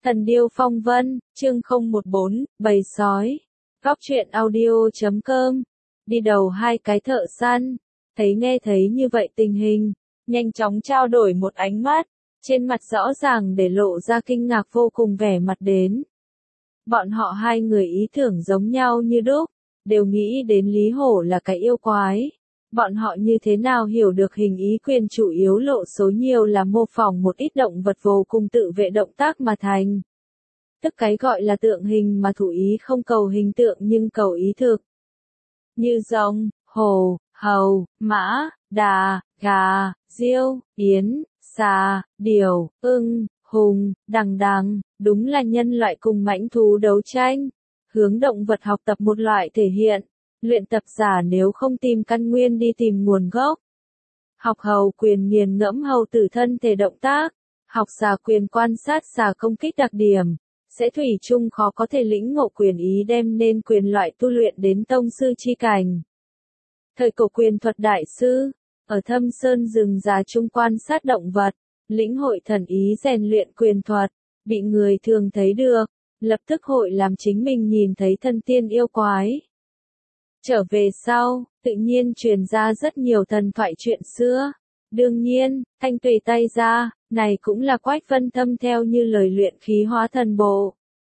Thần điêu phong vân, chương 014, bầy sói. Góc truyện audio.com. Đi đầu hai cái thợ săn, nghe thấy như vậy tình hình, nhanh chóng trao đổi một ánh mắt, trên mặt rõ ràng để lộ ra kinh ngạc vô cùng vẻ mặt đến. Bọn họ hai người ý tưởng giống nhau như đúc, đều nghĩ đến Lý Hổ là cái yêu quái. Bọn họ như thế nào hiểu được hình ý quyền chủ yếu lộ số nhiều là mô phỏng một ít động vật vô cùng tự vệ động tác mà thành. Tức cái gọi là tượng hình mà thủ ý không cầu hình tượng nhưng cầu ý thực. Như rồng, hổ, hầu, mã, đà, gà, diêu, yến, xà, điểu, ưng, hùng, đằng đằng, đúng là nhân loại cùng mãnh thú đấu tranh. Hướng động vật học tập một loại thể hiện. Luyện tập giả nếu không tìm căn nguyên đi tìm nguồn gốc. Học hầu quyền nghiền ngẫm hầu tử thân thể động tác. Học xà quyền quan sát xà công kích đặc điểm. Sẽ thủy chung khó có thể lĩnh ngộ quyền ý đem nên quyền loại tu luyện đến tông sư chi cảnh. Thời cổ quyền thuật đại sư, ở thâm sơn rừng già trung quan sát động vật, lĩnh hội thần ý rèn luyện quyền thuật, bị người thường thấy được, lập tức hội làm chính mình nhìn thấy thân tiên yêu quái. Trở về sau, tự nhiên truyền ra rất nhiều thần thoại chuyện xưa. Đương nhiên, thanh tùy tay ra, này cũng là Quách Vân Thâm theo như lời luyện khí hóa thần bộ.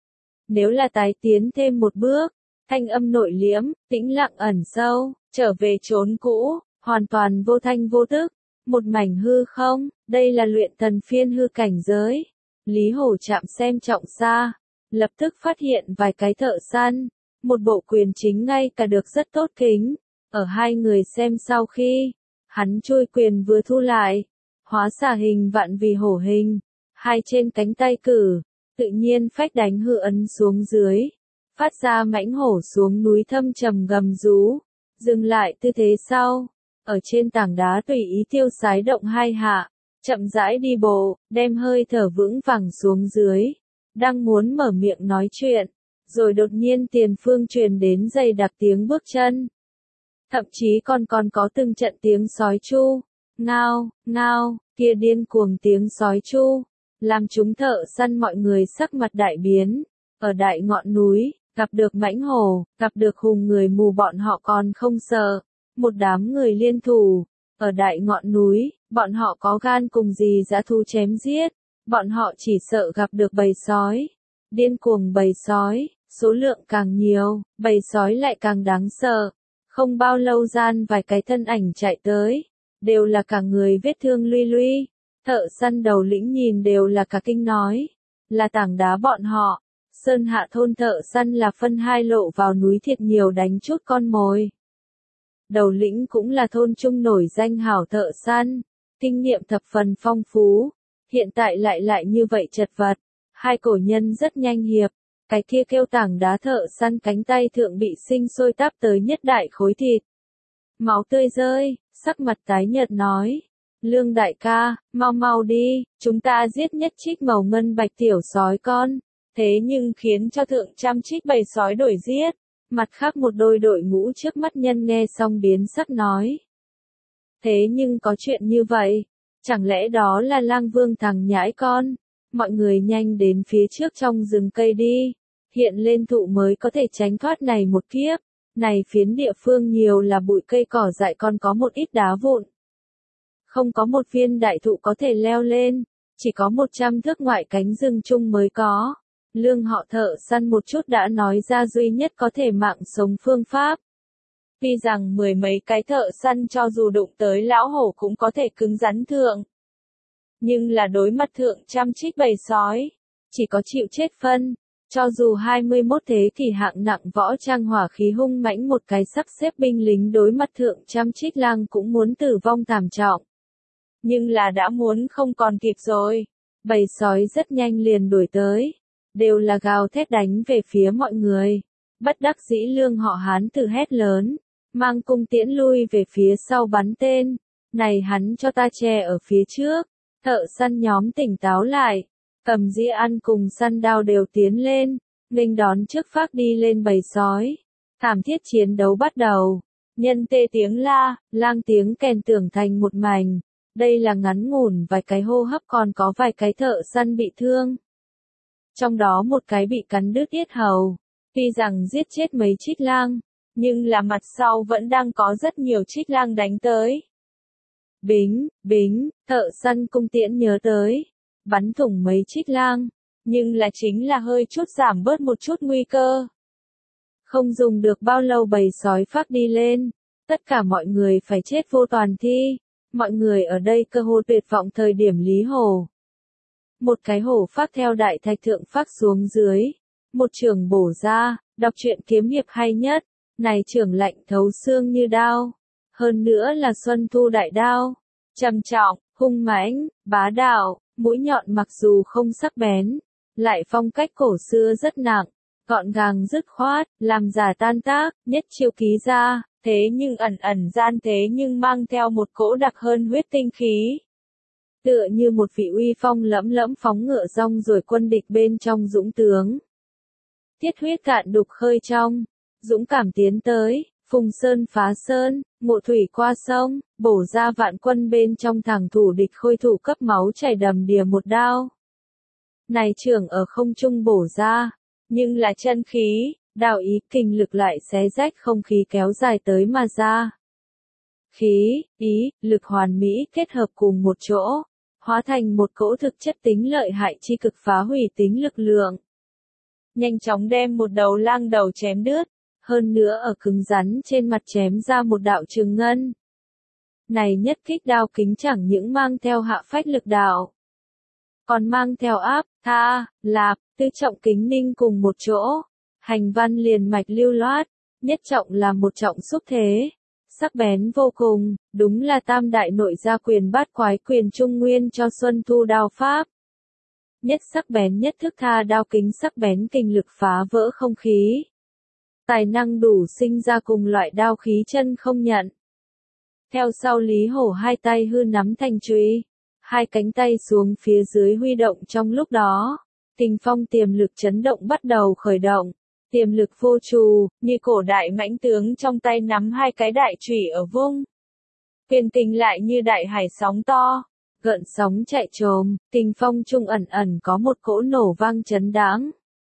Nếu là tái tiến thêm một bước, thanh âm nội liễm, tĩnh lặng ẩn sâu, trở về chốn cũ, hoàn toàn vô thanh vô tức, một mảnh hư không, đây là luyện thần phiên hư cảnh giới. Lý Hổ chạm xem trọng xa, lập tức phát hiện vài cái thợ săn, một bộ quyền chính ngay cả được rất tốt kính, ở hai người xem sau khi, hắn chui quyền vừa thu lại, hóa xà hình vạn vì hổ hình, hai trên cánh tay cử, tự nhiên phách đánh hư ấn xuống dưới, phát ra mãnh hổ xuống núi thâm trầm gầm rú, dừng lại tư thế sau, ở trên tảng đá tùy ý tiêu sái động hai hạ, chậm rãi đi bộ, đem hơi thở vững vàng xuống dưới, đang muốn mở miệng nói chuyện, rồi đột nhiên tiền phương truyền đến dày đặc tiếng bước chân. Thậm chí còn có từng trận tiếng sói chu, ngao, ngao, kia điên cuồng tiếng sói chu, làm chúng thợ săn mọi người sắc mặt đại biến. Ở đại ngọn núi, gặp được mãnh hổ, gặp được hùng người mù bọn họ còn không sợ. Một đám người liên thủ, ở đại ngọn núi, bọn họ có gan cùng gì dã thú chém giết, bọn họ chỉ sợ gặp được bầy sói. Điên cuồng bầy sói, số lượng càng nhiều, bầy sói lại càng đáng sợ. Không bao lâu gian vài cái thân ảnh chạy tới, đều là cả người vết thương luy luy. Thợ săn đầu lĩnh nhìn đều là cả kinh nói, là tảng đá bọn họ. Sơn Hạ thôn thợ săn là phân hai lộ vào núi thiệt nhiều đánh chút con mồi. Đầu lĩnh cũng là thôn trung nổi danh hảo thợ săn, kinh nghiệm thập phần phong phú, hiện tại lại như vậy chật vật, hai cổ nhân rất nhanh hiệp, cái kia kêu tảng đá thợ săn cánh tay thượng bị sinh sôi táp tới nhất đại khối thịt. Máu tươi rơi, sắc mặt tái nhợt nói, Lương đại ca, mau mau đi, chúng ta giết nhất trích màu ngân bạch tiểu sói con, thế nhưng khiến cho thượng trăm trích bầy sói đổi giết. Mặt khác một đôi đội ngũ trước mắt nhân nghe xong biến sắc nói. Thế nhưng có chuyện như vậy, chẳng lẽ đó là Lang Vương thằng nhãi con, mọi người nhanh đến phía trước trong rừng cây đi, hiện lên thụ mới có thể tránh thoát này một kiếp, này phiến địa phương nhiều là bụi cây cỏ dại còn có một ít đá vụn. Không có một viên đại thụ có thể leo lên, chỉ có 100 thước ngoại cánh rừng chung mới có. Lương họ thợ săn một chút đã nói ra duy nhất có thể mạng sống phương pháp. Tuy rằng mười mấy cái thợ săn cho dù đụng tới lão hổ cũng có thể cứng rắn thượng. Nhưng là đối mặt thượng trăm trích bầy sói, chỉ có chịu chết phân. Cho dù 21 thế kỷ hạng nặng võ trang hỏa khí hung mãnh một cái sắp xếp binh lính đối mặt thượng trăm trích lang cũng muốn tử vong thảm trọng. Nhưng là đã muốn không còn kịp rồi. Bầy sói rất nhanh liền đuổi tới. Đều là gào thét đánh về phía mọi người. Bất đắc dĩ Lương họ Hán tử hét lớn, mang cung tiễn lui về phía sau bắn tên. Này hắn cho ta che ở phía trước. Thợ săn nhóm tỉnh táo lại, cầm dĩa ăn cùng săn đao đều tiến lên, nghênh đón trước phát đi lên bầy sói. Thảm thiết chiến đấu bắt đầu. Nhân tê tiếng la, lang tiếng kèn tưởng thành một mảnh. Đây là ngắn ngủn vài cái hô hấp còn có vài cái thợ săn bị thương. trong đó một cái bị cắn đứt yết hầu. Tuy rằng giết chết mấy trích lang, nhưng là mặt sau vẫn đang có rất nhiều trích lang đánh tới. Bính, bính, thợ săn cung tiễn nhớ tới, bắn thủng mấy trích lang, nhưng là chính là hơi chút giảm bớt một chút nguy cơ. Không dùng được bao lâu bầy sói phác đi lên, tất cả mọi người phải chết vô toàn thi, mọi người ở đây cơ hồ tuyệt vọng thời điểm Lý Hổ. Một cái hổ phác theo đại thạch thượng phác xuống dưới, một trường bổ ra, đọc truyện kiếm hiệp hay nhất, này trường lạnh thấu xương như đao, hơn nữa là xuân thu đại đao, trầm trọng, hung mãnh, bá đạo, mũi nhọn mặc dù không sắc bén, lại phong cách cổ xưa rất nặng, gọn gàng dứt khoát, làm giả tan tác, nhất chiêu ký ra, thế nhưng ẩn ẩn gian thế nhưng mang theo một cỗ đặc hơn huyết tinh khí. Tựa như một vị uy phong lẫm lẫm phóng ngựa rong rồi quân địch bên trong dũng tướng. Tiết huyết cạn đục khơi trong, dũng cảm tiến tới, phùng sơn phá sơn, ngộ thủy qua sông, bổ ra vạn quân bên trong thẳng thủ địch khôi thủ cấp máu chảy đầm đìa một đao. Này trưởng ở không trung bổ ra, nhưng là chân khí, đạo ý kinh lực lại xé rách không khí kéo dài tới mà ra. Khí, ý, lực hoàn mỹ kết hợp cùng một chỗ, hóa thành một cỗ thực chất tính lợi hại chi cực phá hủy tính lực lượng. Nhanh chóng đem một đầu lang đầu chém đứt, hơn nữa ở cứng rắn trên mặt chém ra một đạo trường ngân. Này nhất kích đao kính chẳng những mang theo hạ phách lực đạo, còn mang theo áp, tha, lạp, tứ trọng kính ninh cùng một chỗ, hành văn liền mạch lưu loát, nhất trọng là một trọng xúc thế, sắc bén vô cùng, đúng là tam đại nội gia quyền bát quái quyền trung nguyên cho xuân thu đao pháp. Nhất sắc bén nhất thức tha đao kính sắc bén kinh lực phá vỡ không khí. Tài năng đủ sinh ra cùng loại đao khí chân không nhận. Theo sau Lý Hổ hai tay hư nắm thành chùy, hai cánh tay xuống phía dưới huy động trong lúc đó, kình phong tiềm lực chấn động bắt đầu khởi động, tiềm lực vô trù, như cổ đại mãnh tướng trong tay nắm hai cái đại chùy ở vung. Quyền kình lại như đại hải sóng to, gợn sóng chạy trồm, kình phong trung ẩn ẩn có một cỗ nổ vang chấn đáng.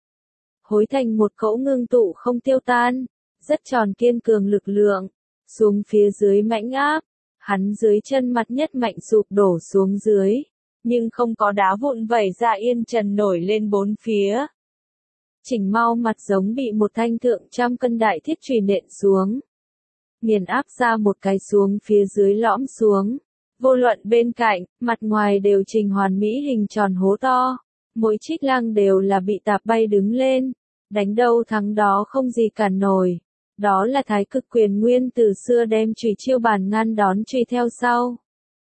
Hối thành một cỗ ngưng tụ không tiêu tan, rất tròn kiên cường lực lượng, xuống phía dưới mãnh áp, hắn dưới chân mặt nhất mạnh sụp đổ xuống dưới, nhưng không có đá vụn vẩy ra yên trần nổi lên bốn phía. Chỉnh mau mặt giống bị một thanh thượng trăm cân đại thiết chùy nện xuống. Nghiền áp ra một cái xuống phía dưới lõm xuống. Vô luận bên cạnh, mặt ngoài đều trình hoàn mỹ hình tròn hố to. Mỗi trích lang đều là bị tạp bay đứng lên. Đánh đâu thắng đó không gì cản nổi. Đó là thái cực quyền nguyên từ xưa đem chùy chiêu bàn ngăn đón truy theo sau.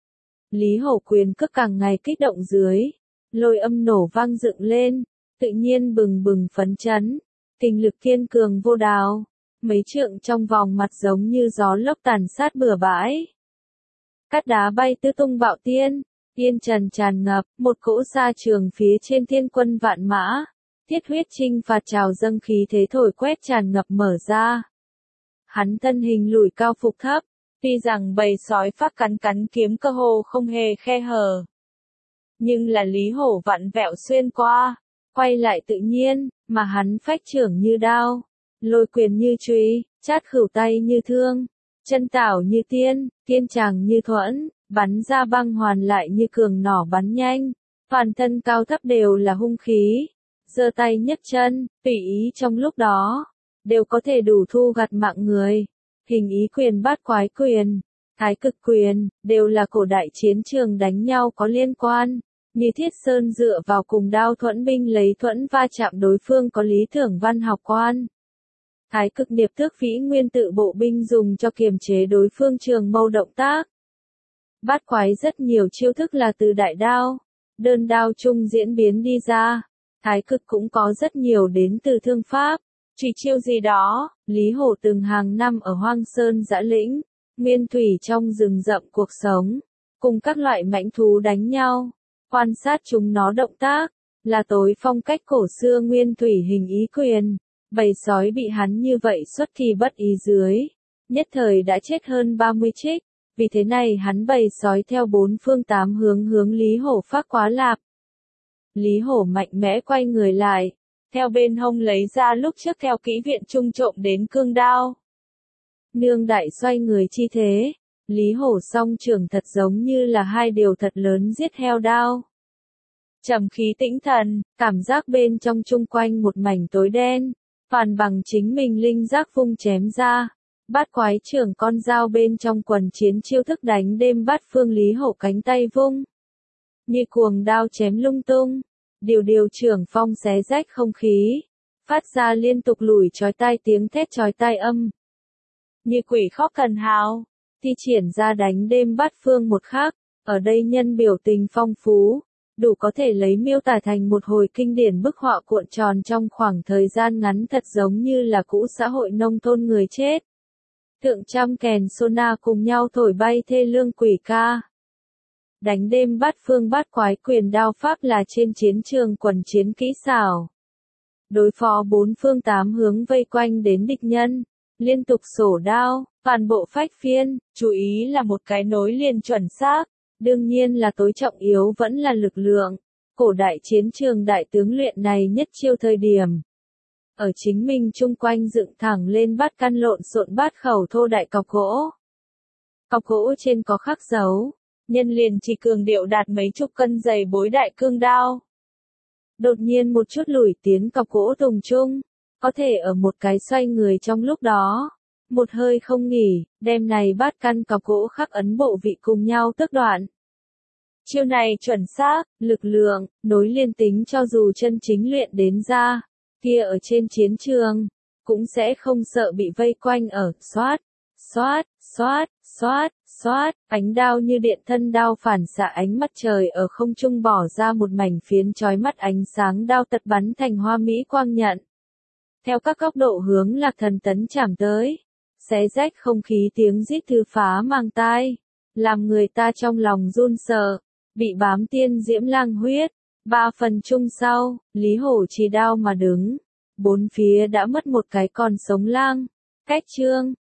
Lý Hổ quyền cước càng ngày kích động dưới. Lôi âm nổ vang dựng lên. Tự nhiên bừng bừng phấn chấn. Kinh lực kiên cường vô đào. Mấy trượng trong vòng mặt giống như gió lốc tàn sát bừa bãi. Cát đá bay tứ tung bạo tiên, yên trần tràn ngập, một cỗ xa trường phía trên thiên quân vạn mã, thiết huyết chinh phạt trào dâng khí thế thổi quét tràn ngập mở ra. Hắn thân hình lùi cao phục thấp, tuy rằng bầy sói phát cắn cắn kiếm cơ hồ không hề khe hở. Nhưng là Lý Hổ vặn vẹo xuyên qua, quay lại tự nhiên, mà hắn phách trưởng như đao, lôi quyền như chùy, chát khửu tay như thương. Chân tảo như tiên, tiên tràng như thuẫn, bắn ra băng hoàn lại như cường nỏ bắn nhanh, toàn thân cao thấp đều là hung khí, giơ tay nhấc chân, tùy ý trong lúc đó, đều có thể đủ thu gặt mạng người. Hình ý quyền bát quái quyền, thái cực quyền, đều là cổ đại chiến trường đánh nhau có liên quan, như Thiết Sơn dựa vào cùng đao thuẫn binh lấy thuẫn va chạm đối phương có lý tưởng văn học quan. Thái cực điệp thước vĩ nguyên tự bộ binh dùng cho kiềm chế đối phương trường mâu động tác. Bát quái rất nhiều chiêu thức là từ đại đao, đơn đao chung diễn biến đi ra. Thái cực cũng có rất nhiều đến từ thương pháp, chỉ chiêu gì đó. Lý Hổ từng hàng năm ở Hoang Sơn Dã Lĩnh, nguyên thủy trong rừng rậm cuộc sống, cùng các loại mãnh thú đánh nhau, quan sát chúng nó động tác, là tối phong cách cổ xưa nguyên thủy hình ý quyền. Bầy sói bị hắn như vậy xuất kỳ bất ý dưới, nhất thời đã chết hơn 30 trích, vì thế này hắn bầy sói theo bốn phương tám hướng hướng Lý Hổ phát quá lạp. Lý Hổ mạnh mẽ quay người lại, theo bên hông lấy ra lúc trước theo kỹ viện trung trộm đến cương đao. Nương đại xoay người chi thế, Lý Hổ song trường thật giống như là hai điều thật lớn giết heo đao. Trầm khí tĩnh thần, cảm giác bên trong chung quanh một mảnh tối đen, toàn bằng chính mình linh giác vung chém ra. Bát quái trưởng con dao bên trong quần chiến chiêu thức đánh đêm bát phương Lý Hổ cánh tay vung. Như cuồng đao chém lung tung, điều trưởng phong xé rách không khí, phát ra liên tục lùi chói tai tiếng thét chói tai âm. Như quỷ khóc thần hào, thi triển ra đánh đêm bát phương một khác, ở đây nhân biểu tình phong phú, đủ có thể lấy miêu tả thành một hồi kinh điển bức họa cuộn tròn trong khoảng thời gian ngắn thật giống như là cũ xã hội nông thôn người chết. Thượng trăm kèn sona cùng nhau thổi bay thê lương quỷ ca. Đánh đêm bát phương bát quái quyền đao pháp là trên chiến trường quần chiến kỹ xảo. Đối phó bốn phương tám hướng vây quanh đến địch nhân, liên tục sổ đao, toàn bộ phách phiên, chú ý là một cái nối liền chuẩn xác, đương nhiên là tối trọng yếu vẫn là lực lượng. Cổ đại chiến trường đại tướng luyện này nhất chiêu thời điểm. Ở chính mình chung quanh dựng thẳng lên bát căn lộn xộn bát khẩu thô đại cọc gỗ. Cọc gỗ trên có khắc dấu, nhân liền chỉ cường điệu đạt mấy chục cân dày bối đại cương đao. Đột nhiên một chút lùi tiến cọc gỗ tùng chung, có thể ở một cái xoay người trong lúc đó. Một hơi không nghỉ, đem này bát căn cọc gỗ khắc ấn bộ vị cùng nhau tước đoạn. Chiêu này chuẩn xác, lực lượng, nối liên tính cho dù chân chính luyện đến ra, kia ở trên chiến trường, cũng sẽ không sợ bị vây quanh ở, xoát, ánh đao như điện thân đao phản xạ ánh mặt trời ở không trung bỏ ra một mảnh phiến chói mắt ánh sáng đao tật bắn thành hoa mỹ quang nhận. Theo các góc độ hướng Lạc Thần tấn chạm tới, xé rách không khí tiếng rít thư phá mang tai, làm người ta trong lòng run sợ, bị bám tiên diễm lang huyết. 3 phần chung sau, Lý Hổ chỉ đao mà đứng, bốn phía đã mất một cái còn sống lang. Cách chương